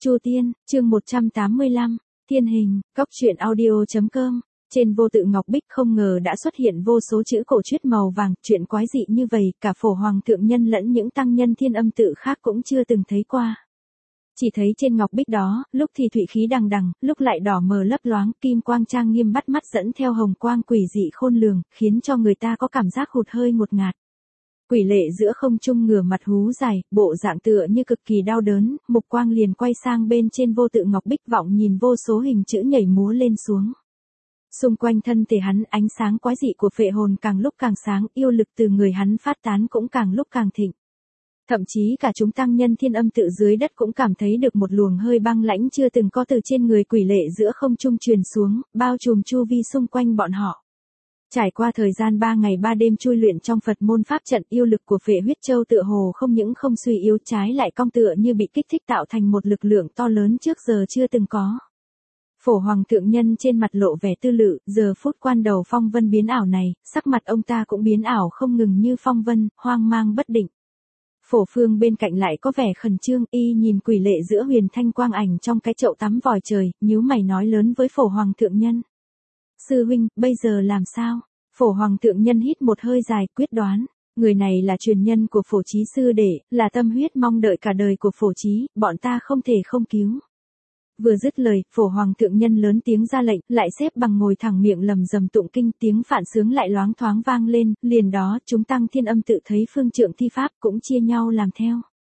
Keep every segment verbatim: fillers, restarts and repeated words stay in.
Chu Tiên, chương một trăm tám mươi lăm, Thiên hình, Cóc truyện audio chấm com. Trên vô tự ngọc bích không ngờ đã xuất hiện vô số chữ cổ truyết màu vàng, chuyện quái dị như vậy, cả phổ hoàng thượng nhân lẫn những tăng nhân thiên âm tự khác cũng chưa từng thấy qua. Chỉ thấy trên ngọc bích đó, lúc thì thụy khí đằng đằng, lúc lại đỏ mờ lấp loáng, kim quang trang nghiêm bắt mắt dẫn theo hồng quang quỷ dị khôn lường, khiến cho người ta có cảm giác hụt hơi ngột ngạt. Quỷ lệ giữa không trung ngửa mặt hú dài, bộ dạng tựa như cực kỳ đau đớn, mục quang liền quay sang bên trên vô tự ngọc bích vọng nhìn vô số hình chữ nhảy múa lên xuống. Xung quanh thân thể hắn ánh sáng quái dị của phệ hồn càng lúc càng sáng, yêu lực từ người hắn phát tán cũng càng lúc càng thịnh. Thậm chí cả chúng tăng nhân thiên âm tự dưới đất cũng cảm thấy được một luồng hơi băng lãnh chưa từng có từ trên người quỷ lệ giữa không trung truyền xuống, bao trùm chu vi xung quanh bọn họ. Trải qua thời gian ba ngày ba đêm chui luyện trong Phật môn pháp trận, yêu lực của Phệ huyết châu tựa hồ không những không suy yếu, trái lại cong tựa như bị kích thích tạo thành một lực lượng to lớn trước giờ chưa từng có. Phổ hoàng thượng nhân trên mặt lộ vẻ tư lự, giờ phút quan đầu phong vân biến ảo này, sắc mặt ông ta cũng biến ảo không ngừng như phong vân, hoang mang bất định. Phổ phương bên cạnh lại có vẻ khẩn trương, y nhìn quỷ lệ giữa huyền thanh quang ảnh trong cái chậu tắm vòi trời, nhíu mày nói lớn với phổ hoàng thượng nhân. Sư huynh, bây giờ làm sao? Phổ hoàng thượng nhân hít một hơi dài, quyết đoán. Người này là truyền nhân của phổ trí sư đệ, là tâm huyết mong đợi cả đời của phổ trí, bọn ta không thể không cứu. Vừa dứt lời, phổ hoàng thượng nhân lớn tiếng ra lệnh, lại xếp bằng ngồi thẳng miệng lầm rầm tụng kinh, tiếng phạn sướng lại loáng thoáng vang lên, liền đó, chúng tăng thiên âm tự thấy phương trượng thi pháp cũng chia nhau làm theo.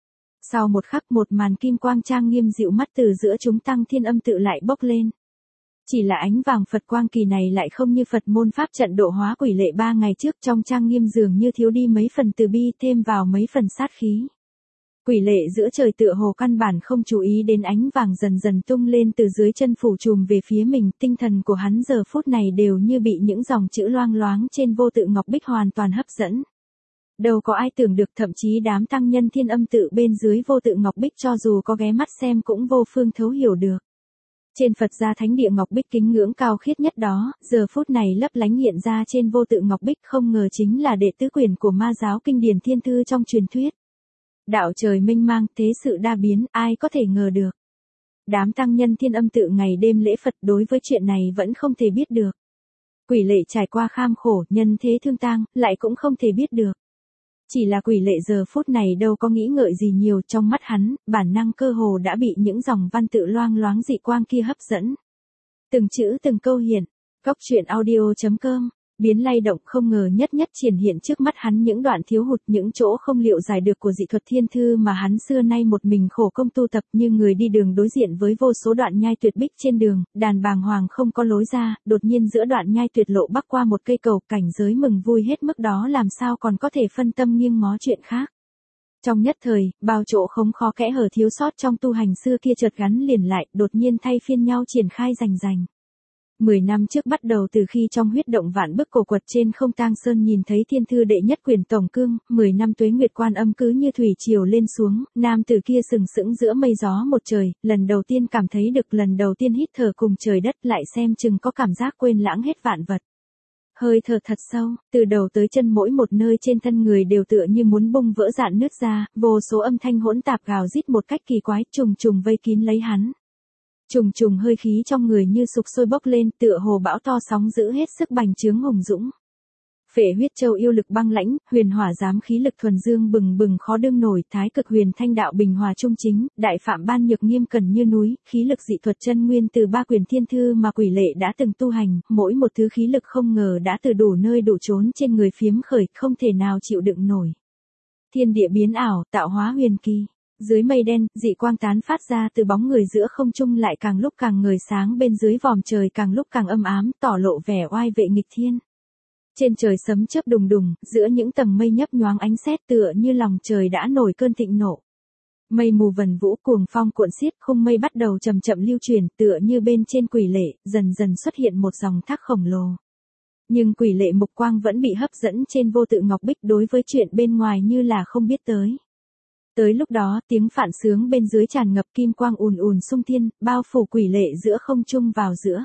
Sau một khắc một màn kim quang trang nghiêm dịu mắt từ giữa chúng tăng thiên âm tự lại bốc lên. Chỉ là ánh vàng Phật quang kỳ này lại không như Phật môn pháp trận độ hóa quỷ lệ ba ngày trước, trong trang nghiêm dường như thiếu đi mấy phần từ bi, thêm vào mấy phần sát khí. Quỷ lệ giữa trời tựa hồ căn bản không chú ý đến ánh vàng dần dần tung lên từ dưới chân phủ trùm về phía mình, tinh thần của hắn giờ phút này đều như bị những dòng chữ loang loáng trên vô tự ngọc bích hoàn toàn hấp dẫn. Đâu có ai tưởng được, thậm chí đám tăng nhân thiên âm tự bên dưới vô tự ngọc bích cho dù có ghé mắt xem cũng vô phương thấu hiểu được. Trên Phật gia thánh địa ngọc bích kính ngưỡng cao khiết nhất đó, giờ phút này lấp lánh hiện ra trên vô tự ngọc bích không ngờ chính là đệ tứ quyển của ma giáo kinh điển thiên thư trong truyền thuyết. Đạo trời mênh mang, thế sự đa biến, ai có thể ngờ được. Đám tăng nhân thiên âm tự ngày đêm lễ Phật đối với chuyện này vẫn không thể biết được. Quỷ lệ trải qua kham khổ, nhân thế thương tang, lại cũng không thể biết được. Chỉ là quỷ lệ giờ phút này đâu có nghĩ ngợi gì nhiều, trong mắt hắn, bản năng cơ hồ đã bị những dòng văn tự loang loáng dị quang kia hấp dẫn. Từng chữ từng câu hiện, Cóc truyện audio chấm com, biến lay động không ngờ nhất nhất triển hiện trước mắt hắn những đoạn thiếu hụt, những chỗ không liệu giải được của dị thuật thiên thư mà hắn xưa nay một mình khổ công tu tập, như người đi đường đối diện với vô số đoạn nhai tuyệt bích trên đường, đàn bàng hoàng không có lối ra, đột nhiên giữa đoạn nhai tuyệt lộ bắc qua một cây cầu, cảnh giới mừng vui hết mức đó làm sao còn có thể phân tâm nghiêng ngó chuyện khác. Trong nhất thời, bao chỗ không khó kẽ hở thiếu sót trong tu hành xưa kia chợt gắn liền lại, đột nhiên thay phiên nhau triển khai rành rành. Mười năm trước bắt đầu từ khi trong huyết động vạn bức cổ quật trên không tang sơn nhìn thấy thiên thư đệ nhất quyển tổng cương, mười năm tuế nguyệt quan âm cứ như thủy triều lên xuống, nam tử kia sừng sững giữa mây gió một trời, lần đầu tiên cảm thấy được, lần đầu tiên hít thở cùng trời đất, lại xem chừng có cảm giác quên lãng hết vạn vật. Hơi thở thật sâu, từ đầu tới chân mỗi một nơi trên thân người đều tựa như muốn bung vỡ rạn nứt ra, vô số âm thanh hỗn tạp gào rít một cách kỳ quái, trùng trùng vây kín lấy hắn. Trùng trùng hơi khí trong người như sục sôi bốc lên, tựa hồ bão to sóng dữ hết sức bành trướng hùng dũng. Phệ huyết châu yêu lực băng lãnh, huyền hỏa giám khí lực thuần dương bừng bừng khó đương nổi, thái cực huyền thanh đạo bình hòa trung chính, đại phạm ban nhược nghiêm cẩn như núi, khí lực dị thuật chân nguyên từ ba quyển thiên thư mà quỷ lệ đã từng tu hành, mỗi một thứ khí lực không ngờ đã từ đủ nơi đủ chốn trên người phiếm khởi, không thể nào chịu đựng nổi. Thiên địa biến ảo, tạo hóa huyền kỳ. Dưới mây đen, dị quang tán phát ra từ bóng người giữa không trung lại càng lúc càng ngời sáng, bên dưới vòm trời càng lúc càng âm ám, tỏ lộ vẻ oai vệ nghịch thiên. Trên trời sấm chớp đùng đùng, giữa những tầng mây nhấp nhoáng ánh sét tựa như lòng trời đã nổi cơn thịnh nộ. Mây mù vần vũ cuồng phong cuộn xiết, khung mây bắt đầu chậm chậm lưu chuyển, tựa như bên trên quỷ lệ, dần dần xuất hiện một dòng thác khổng lồ. Nhưng quỷ lệ mục quang vẫn bị hấp dẫn trên vô tự ngọc bích, đối với chuyện bên ngoài như là không biết tới. Tới lúc đó, tiếng phạn sướng bên dưới tràn ngập, kim quang ùn ùn xung thiên, bao phủ quỷ lệ giữa không trung vào giữa.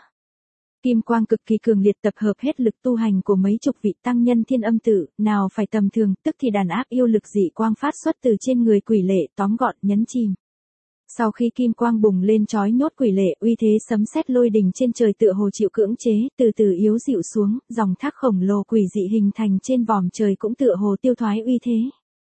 Kim quang cực kỳ cường liệt tập hợp hết lực tu hành của mấy chục vị tăng nhân thiên âm tự, nào phải tầm thường, tức thì đàn áp yêu lực dị quang phát xuất từ trên người quỷ lệ, tóm gọn nhấn chìm. Sau khi kim quang bùng lên chói nhốt quỷ lệ, uy thế sấm sét lôi đình trên trời tựa hồ chịu cưỡng chế, từ từ yếu dịu xuống, dòng thác khổng lồ quỷ dị hình thành trên vòm trời cũng tựa hồ tiêu thoái uy thế.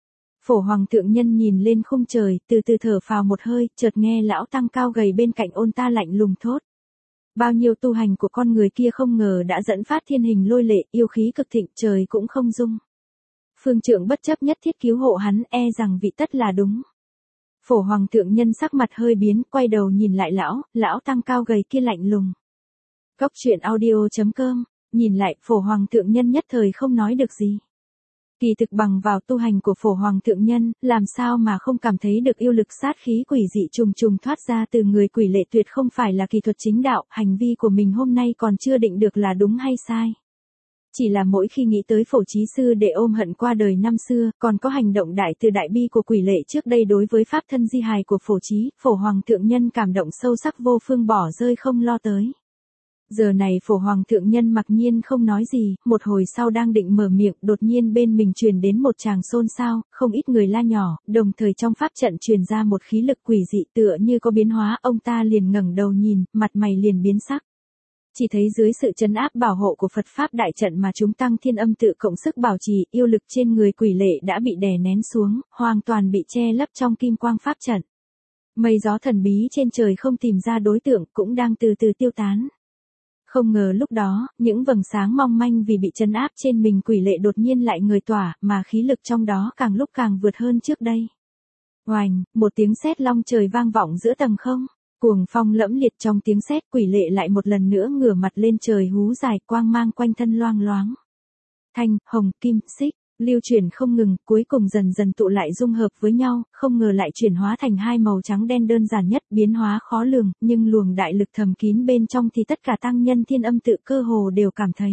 Phổ Hoàng thượng nhân nhìn lên khung trời, từ từ thở phào một hơi, chợt nghe lão tăng cao gầy bên cạnh ôn ta lạnh lùng thốt. Bao nhiêu tu hành của con người kia không ngờ đã dẫn phát thiên hình lôi lệ, yêu khí cực thịnh, trời cũng không dung. Phương trượng bất chấp nhất thiết cứu hộ hắn, e rằng vị tất là đúng. Phổ Hoàng thượng nhân sắc mặt hơi biến, quay đầu nhìn lại lão, lão tăng cao gầy kia lạnh lùng. Góc truyện audio chấm com, nhìn lại, Phổ Hoàng thượng nhân nhất thời không nói được gì. Kỳ thực bằng vào tu hành của Phổ Hoàng thượng nhân, làm sao mà không cảm thấy được yêu lực sát khí quỷ dị trùng trùng thoát ra từ người quỷ lệ tuyệt không phải là kỳ thuật chính đạo, hành vi của mình hôm nay còn chưa định được là đúng hay sai. Chỉ là mỗi khi nghĩ tới Phổ Chí Sư để ôm hận qua đời năm xưa, còn có hành động đại từ đại bi của quỷ lệ trước đây đối với pháp thân di hài của Phổ Chí, Phổ Hoàng thượng nhân cảm động sâu sắc vô phương bỏ rơi không lo tới. Giờ này Phổ Hoàng thượng nhân mặc nhiên không nói gì, một hồi sau đang định mở miệng, đột nhiên bên mình truyền đến một tràng xôn xao, không ít người la nhỏ, đồng thời trong pháp trận truyền ra một khí lực quỷ dị tựa như có biến hóa, ông ta liền ngẩng đầu nhìn, mặt mày liền biến sắc. Chỉ thấy dưới sự trấn áp bảo hộ của Phật Pháp đại trận mà chúng tăng thiên âm tự cộng sức bảo trì, yêu lực trên người quỷ lệ đã bị đè nén xuống, hoàn toàn bị che lấp trong kim quang pháp trận. Mây gió thần bí trên trời không tìm ra đối tượng cũng đang từ từ tiêu tán. Không ngờ lúc đó, những vầng sáng mong manh vì bị trấn áp trên mình quỷ lệ đột nhiên lại người tỏa, mà khí lực trong đó càng lúc càng vượt hơn trước đây. Oành, một tiếng sét long trời vang vọng giữa tầng không. Cuồng phong lẫm liệt trong tiếng sét, quỷ lệ lại một lần nữa ngửa mặt lên trời hú dài, quang mang quanh thân loang loáng. Thanh, hồng, kim, xích, lưu chuyển không ngừng, cuối cùng dần dần tụ lại dung hợp với nhau, không ngờ lại chuyển hóa thành hai màu trắng đen đơn giản nhất, biến hóa khó lường, nhưng luồng đại lực thầm kín bên trong thì tất cả tăng nhân thiên âm tự cơ hồ đều cảm thấy.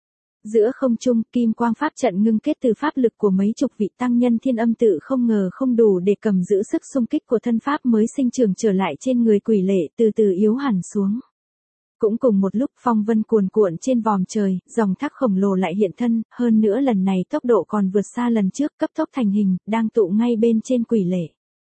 Giữa không trung, kim quang pháp trận ngưng kết từ pháp lực của mấy chục vị tăng nhân thiên âm tự không ngờ không đủ để cầm giữ sức xung kích của thân pháp mới sinh trưởng trở lại trên người quỷ lệ, từ từ yếu hẳn xuống. Cũng cùng một lúc phong vân cuồn cuộn trên vòm trời, dòng thác khổng lồ lại hiện thân, hơn nữa lần này tốc độ còn vượt xa lần trước, cấp tốc thành hình, đang tụ ngay bên trên quỷ lệ.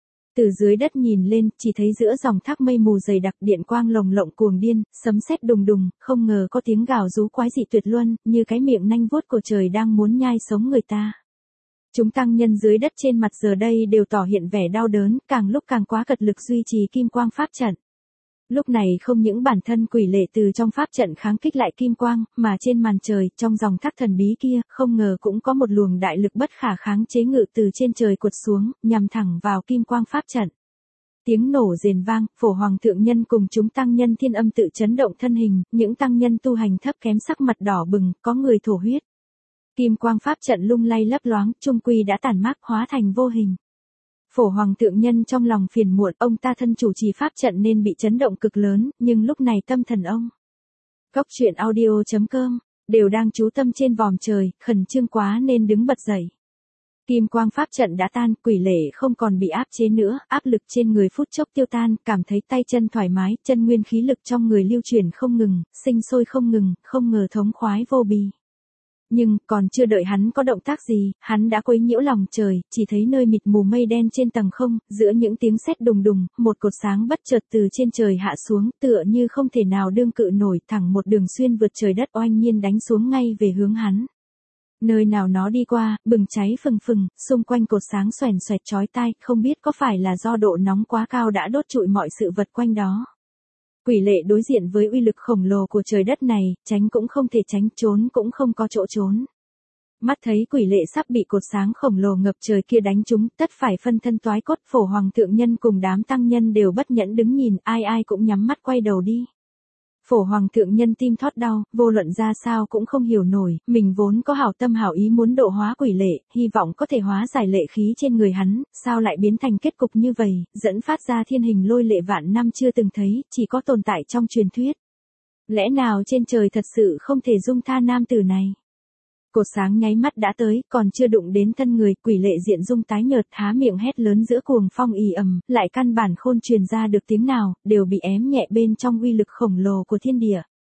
Từ dưới đất nhìn lên, chỉ thấy giữa dòng thác mây mù dày đặc, điện quang lồng lộng cuồng điên, sấm sét đùng đùng, không ngờ có tiếng gào rú quái dị tuyệt luân, như cái miệng nanh vuốt của trời đang muốn nhai sống người ta. Chúng tăng nhân dưới đất trên mặt giờ đây đều tỏ hiện vẻ đau đớn, càng lúc càng quá cật lực duy trì kim quang pháp trận. Lúc này không những bản thân quỷ lệ từ trong pháp trận kháng kích lại kim quang, mà trên màn trời, trong dòng thác thần bí kia, không ngờ cũng có một luồng đại lực bất khả kháng chế ngự từ trên trời cuột xuống, nhằm thẳng vào kim quang pháp trận. Tiếng nổ rền vang, Phổ Hoàng thượng nhân cùng chúng tăng nhân thiên âm tự chấn động thân hình, những tăng nhân tu hành thấp kém sắc mặt đỏ bừng, có người thổ huyết. Kim quang pháp trận lung lay lấp loáng, trung quy đã tản mát hóa thành vô hình. Phổ Hoàng thượng nhân trong lòng phiền muộn, ông ta thân chủ trì pháp trận nên bị chấn động cực lớn, nhưng lúc này tâm thần ông. Góc truyện audio chấm com, đều đang chú tâm trên vòm trời, khẩn trương quá nên đứng bật dậy. Kim quang pháp trận đã tan, quỷ lệ không còn bị áp chế nữa, áp lực trên người phút chốc tiêu tan, cảm thấy tay chân thoải mái, chân nguyên khí lực trong người lưu chuyển không ngừng, sinh sôi không ngừng, không ngờ thống khoái vô bì. Nhưng, còn chưa đợi hắn có động tác gì, hắn đã quấy nhiễu lòng trời, chỉ thấy nơi mịt mù mây đen trên tầng không, giữa những tiếng sét đùng đùng, một cột sáng bất chợt từ trên trời hạ xuống, tựa như không thể nào đương cự nổi, thẳng một đường xuyên vượt trời đất oanh nhiên đánh xuống ngay về hướng hắn. Nơi nào nó đi qua, bừng cháy phừng phừng, xung quanh cột sáng xoèn xoẹt chói tai, không biết có phải là do độ nóng quá cao đã đốt trụi mọi sự vật quanh đó. Quỷ lệ đối diện với uy lực khổng lồ của trời đất này, tránh cũng không thể tránh, trốn cũng không có chỗ trốn. Mắt thấy quỷ lệ sắp bị cột sáng khổng lồ ngập trời kia đánh trúng, tất phải phân thân toái cốt. Phổ Hoàng thượng nhân cùng đám tăng nhân đều bất nhẫn đứng nhìn, ai ai cũng nhắm mắt quay đầu đi. Phổ Hoàng thượng nhân tim thót đau, vô luận ra sao cũng không hiểu nổi, mình vốn có hảo tâm hảo ý muốn độ hóa quỷ lệ, hy vọng có thể hóa giải lệ khí trên người hắn, sao lại biến thành kết cục như vậy, dẫn phát ra thiên hình lôi lệ vạn năm chưa từng thấy, chỉ có tồn tại trong truyền thuyết. Lẽ nào trên trời thật sự không thể dung tha nam tử này? Cột sáng nháy mắt đã tới, còn chưa đụng đến thân người, quỷ lệ diện dung tái nhợt, há miệng hét lớn giữa cuồng phong ì ầm, lại căn bản khôn truyền ra được tiếng nào, đều bị ém nhẹ bên trong uy lực khổng lồ của thiên địa.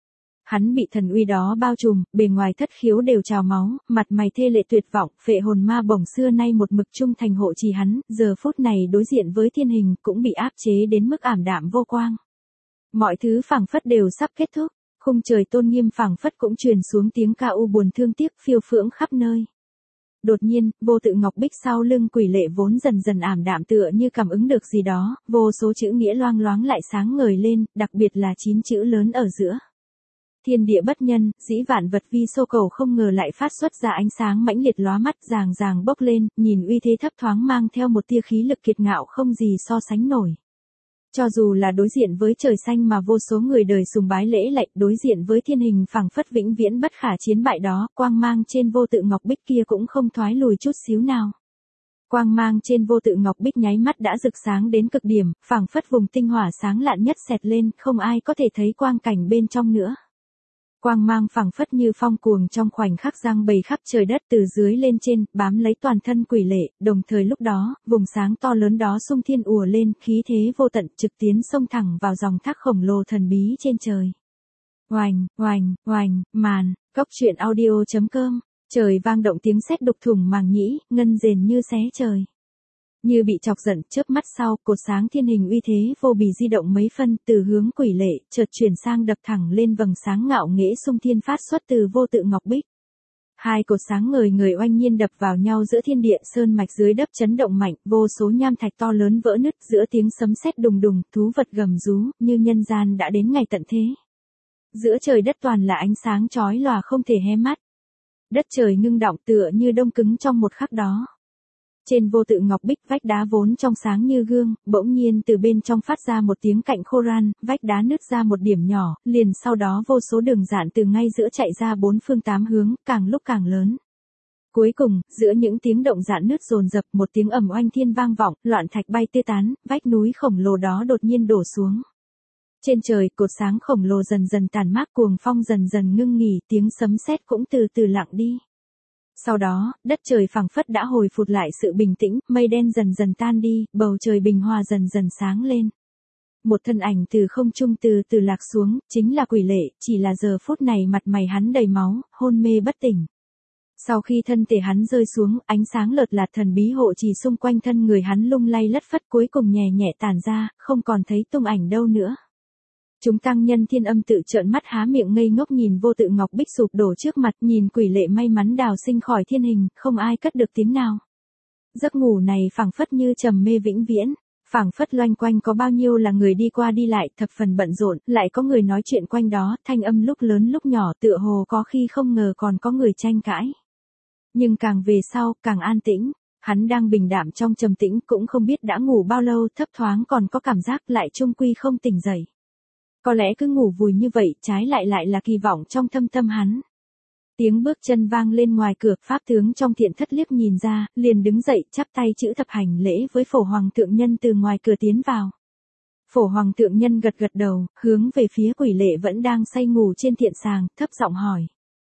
Hắn bị thần uy đó bao trùm, bề ngoài thất khiếu đều trào máu, mặt mày thê lệ tuyệt vọng, phệ hồn ma bổng xưa nay một mực trung thành hộ trì hắn, giờ phút này đối diện với thiên hình cũng bị áp chế đến mức ảm đạm vô quang. Mọi thứ phảng phất đều sắp kết thúc, khung trời tôn nghiêm phảng phất cũng truyền xuống tiếng ca u buồn thương tiếc phiêu phưởng khắp nơi. Đột nhiên, vô tự ngọc bích sau lưng quỷ lệ vốn dần dần ảm đạm tựa như cảm ứng được gì đó, vô số chữ nghĩa loang loáng lại sáng ngời lên, đặc biệt là chín chữ lớn ở giữa. Thiên địa bất nhân, dĩ vạn vật vi sô cầu không ngờ lại phát xuất ra ánh sáng mãnh liệt lóa mắt ràng ràng bốc lên, nhìn uy thế thấp thoáng mang theo một tia khí lực kiệt ngạo không gì so sánh nổi. Cho dù là đối diện với trời xanh mà vô số người đời sùng bái lễ lạy, đối diện với thiên hình phảng phất vĩnh viễn bất khả chiến bại đó, quang mang trên vô tự ngọc bích kia cũng không thoái lùi chút xíu nào. Quang mang trên vô tự ngọc bích nháy mắt đã rực sáng đến cực điểm, phảng phất vùng tinh hỏa sáng lạn nhất xẹt lên, không ai có thể thấy quang cảnh bên trong nữa. Quang mang phảng phất như phong cuồng trong khoảnh khắc giăng bầy khắp trời đất từ dưới lên trên, bám lấy toàn thân quỷ lệ, đồng thời lúc đó, vùng sáng to lớn đó xung thiên ùa lên, khí thế vô tận trực tiến xông thẳng vào dòng thác khổng lồ thần bí trên trời. Oành, oành, oành, màn, cốc truyện audio chấm com, trời vang động tiếng sét đục thủng màng nhĩ, ngân rền như xé trời. Như bị chọc giận, chớp mắt sau, cột sáng thiên hình uy thế vô bì di động mấy phân, từ hướng quỷ lệ, chợt chuyển sang đập thẳng lên vầng sáng ngạo nghễ xung thiên phát xuất từ vô tự ngọc bích. Hai cột sáng ngời ngời oanh nhiên đập vào nhau giữa thiên địa sơn mạch dưới đất chấn động mạnh, vô số nham thạch to lớn vỡ nứt giữa tiếng sấm sét đùng đùng, thú vật gầm rú, như nhân gian đã đến ngày tận thế. Giữa trời đất toàn là ánh sáng chói lòa không thể hé mắt. Đất trời ngưng đọng tựa như đông cứng trong một khắc đó. Trên vô tự ngọc bích vách đá vốn trong sáng như gương, bỗng nhiên từ bên trong phát ra một tiếng cạnh khô ran, vách đá nứt ra một điểm nhỏ, liền sau đó vô số đường dạn từ ngay giữa chạy ra bốn phương tám hướng, càng lúc càng lớn. Cuối cùng, giữa những tiếng động dạn nứt dồn dập một tiếng ầm oanh thiên vang vọng, loạn thạch bay tê tán, vách núi khổng lồ đó đột nhiên đổ xuống. Trên trời, cột sáng khổng lồ dần dần tàn mát, cuồng phong dần dần ngưng nghỉ, tiếng sấm sét cũng từ từ lặng đi. Sau đó, đất trời phảng phất đã hồi phục lại sự bình tĩnh, mây đen dần dần tan đi, bầu trời bình hòa dần dần sáng lên. Một thân ảnh từ không trung từ từ lạc xuống, chính là quỷ lệ, chỉ là giờ phút này mặt mày hắn đầy máu, hôn mê bất tỉnh. Sau khi thân thể hắn rơi xuống, ánh sáng lợt lạt thần bí hộ trì xung quanh thân người hắn lung lay lất phất cuối cùng nhẹ nhẹ tản ra, không còn thấy tung ảnh đâu nữa. Chúng tăng nhân thiên âm tự trợn mắt há miệng ngây ngốc nhìn vô tự ngọc bích sụp đổ trước mặt, nhìn quỷ lệ may mắn đào sinh khỏi thiên hình, không ai cất được tiếng nào. Giấc ngủ này phảng phất như trầm mê vĩnh viễn, phảng phất loanh quanh có bao nhiêu là người đi qua đi lại, thập phần bận rộn, lại có người nói chuyện quanh đó, thanh âm lúc lớn lúc nhỏ tựa hồ có khi không ngờ còn có người tranh cãi. Nhưng càng về sau, càng an tĩnh, hắn đang bình đạm trong trầm tĩnh cũng không biết đã ngủ bao lâu, thấp thoáng còn có cảm giác lại chung quy không tỉnh dậy. Có lẽ cứ ngủ vùi như vậy, trái lại lại là kỳ vọng trong thâm tâm hắn. Tiếng bước chân vang lên ngoài cửa, pháp tướng trong thiện thất liếc nhìn ra, liền đứng dậy, chắp tay chữ thập hành lễ với phổ hoàng thượng nhân từ ngoài cửa tiến vào. Phổ hoàng thượng nhân gật gật đầu, hướng về phía quỷ lệ vẫn đang say ngủ trên thiện sàng, thấp giọng hỏi.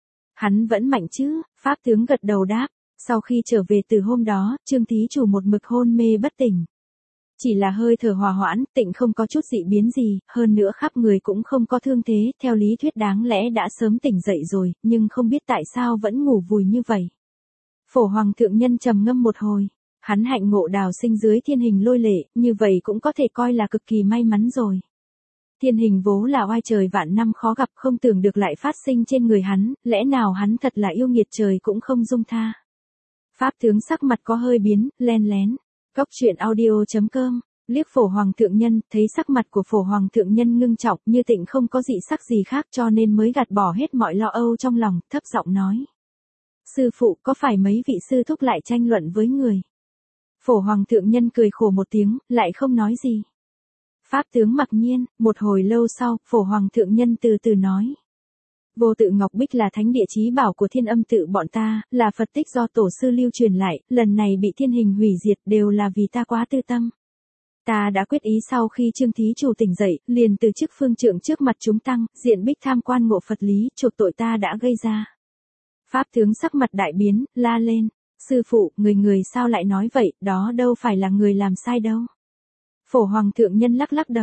Hắn vẫn mạnh chứ, pháp tướng gật đầu đáp, sau khi trở về từ hôm đó, Trương thí chủ một mực hôn mê bất tỉnh. Chỉ là hơi thở hòa hoãn, tịnh không có chút dị biến gì, hơn nữa khắp người cũng không có thương thế, theo lý thuyết đáng lẽ đã sớm tỉnh dậy rồi, nhưng không biết tại sao vẫn ngủ vùi như vậy. Phổ hoàng thượng nhân trầm ngâm một hồi, hắn hạnh ngộ đào sinh dưới thiên hình lôi lệ, như vậy cũng có thể coi là cực kỳ may mắn rồi. Thiên hình vố là oai trời vạn năm khó gặp, không tưởng được lại phát sinh trên người hắn, lẽ nào hắn thật là yêu nghiệt trời cũng không dung tha. Pháp tướng sắc mặt có hơi biến, len lén. Cốc truyện audio chấm com, liếc phổ hoàng thượng nhân, thấy sắc mặt của phổ hoàng thượng nhân ngưng trọng, như tịnh không có dị sắc gì khác cho nên mới gạt bỏ hết mọi lo âu trong lòng, thấp giọng nói. Sư phụ, có phải mấy vị sư thúc lại tranh luận với người? Phổ hoàng thượng nhân cười khổ một tiếng, lại không nói gì. Pháp tướng mặc nhiên, một hồi lâu sau, phổ hoàng thượng nhân từ từ nói. Vô tự ngọc bích là thánh địa chí bảo của thiên âm tự bọn ta, là Phật tích do tổ sư lưu truyền lại, lần này bị thiên hình hủy diệt đều là vì ta quá tư tâm. Ta đã quyết ý sau khi Trương thí chủ tỉnh dậy, liền từ chức phương trượng trước mặt chúng tăng, diện bích tham quan ngộ Phật lý, chuộc tội ta đã gây ra. Pháp tướng sắc mặt đại biến, la lên, sư phụ, người người sao lại nói vậy, đó đâu phải là người làm sai đâu. Phổ hoàng thượng nhân lắc lắc đầu,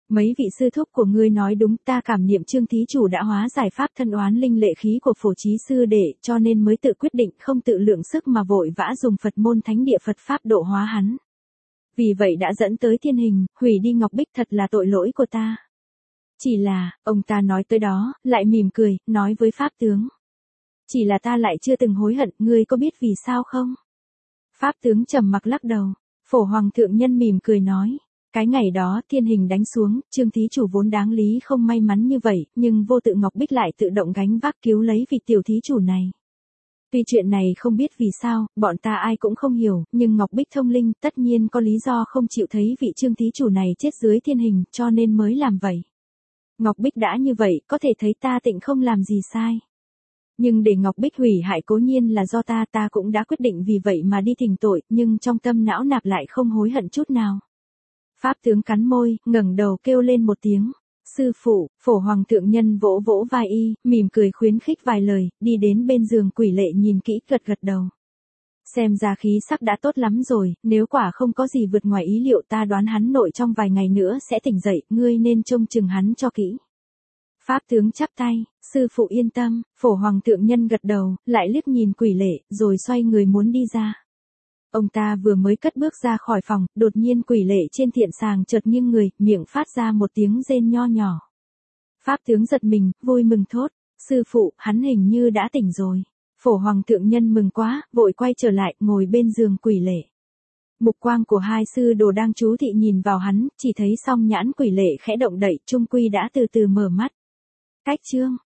Mấy vị sư thúc của ngươi nói đúng, ta cảm niệm Trương thí chủ đã hóa giải pháp thân oán linh lệ khí của Phổ Chí sư đệ, cho nên mới tự quyết định không tự lượng sức mà vội vã dùng Phật môn thánh địa Phật pháp độ hóa hắn. Vì vậy đã dẫn tới thiên hình, hủy đi ngọc bích, thật là tội lỗi của ta. Chỉ là, ông ta nói tới đó, lại mỉm cười, nói với pháp tướng. Chỉ là ta lại chưa từng hối hận, ngươi có biết vì sao không? Pháp tướng trầm mặc lắc đầu. Phổ Hoàng thượng nhân mỉm cười nói. Cái ngày đó thiên hình đánh xuống, Trương thí chủ vốn đáng lý không may mắn như vậy, nhưng vô tự ngọc bích lại tự động gánh vác cứu lấy vị tiểu thí chủ này. Tuy chuyện này không biết vì sao, bọn ta ai cũng không hiểu, nhưng Ngọc Bích thông linh tất nhiên có lý do không chịu thấy vị Trương thí chủ này chết dưới thiên hình, cho nên mới làm vậy. Ngọc Bích đã như vậy, có thể thấy ta tịnh không làm gì sai. Nhưng để Ngọc Bích hủy hại cố nhiên là do ta, ta cũng đã quyết định vì vậy mà đi thỉnh tội, nhưng trong tâm não nạp lại không hối hận chút nào. Pháp tướng cắn môi, ngẩng đầu kêu lên một tiếng. Sư phụ, Phổ Hoàng thượng nhân vỗ vỗ vai y, mỉm cười khuyến khích vài lời, đi đến bên giường quỷ lệ nhìn kỹ, gật gật đầu. Xem ra khí sắc đã tốt lắm rồi, nếu quả không có gì vượt ngoài ý liệu, ta đoán hắn nội trong vài ngày nữa sẽ tỉnh dậy, ngươi nên trông chừng hắn cho kỹ. Pháp tướng chắp tay, sư phụ yên tâm. Phổ Hoàng thượng nhân gật đầu, lại liếc nhìn quỷ lệ, rồi xoay người muốn đi ra. Ông ta vừa mới cất bước ra khỏi phòng, đột nhiên quỷ lệ trên thiện sàng chợt nghiêng người, miệng phát ra một tiếng rên nho nhỏ. Pháp tướng giật mình, vui mừng thốt, sư phụ, hắn hình như đã tỉnh rồi. Phổ Hoàng thượng nhân mừng quá, vội quay trở lại, ngồi bên giường quỷ lệ. Mục quang của hai sư đồ đang chú thị nhìn vào hắn, chỉ thấy song nhãn quỷ lệ khẽ động đậy, trung quy đã từ từ mở mắt. Cách chương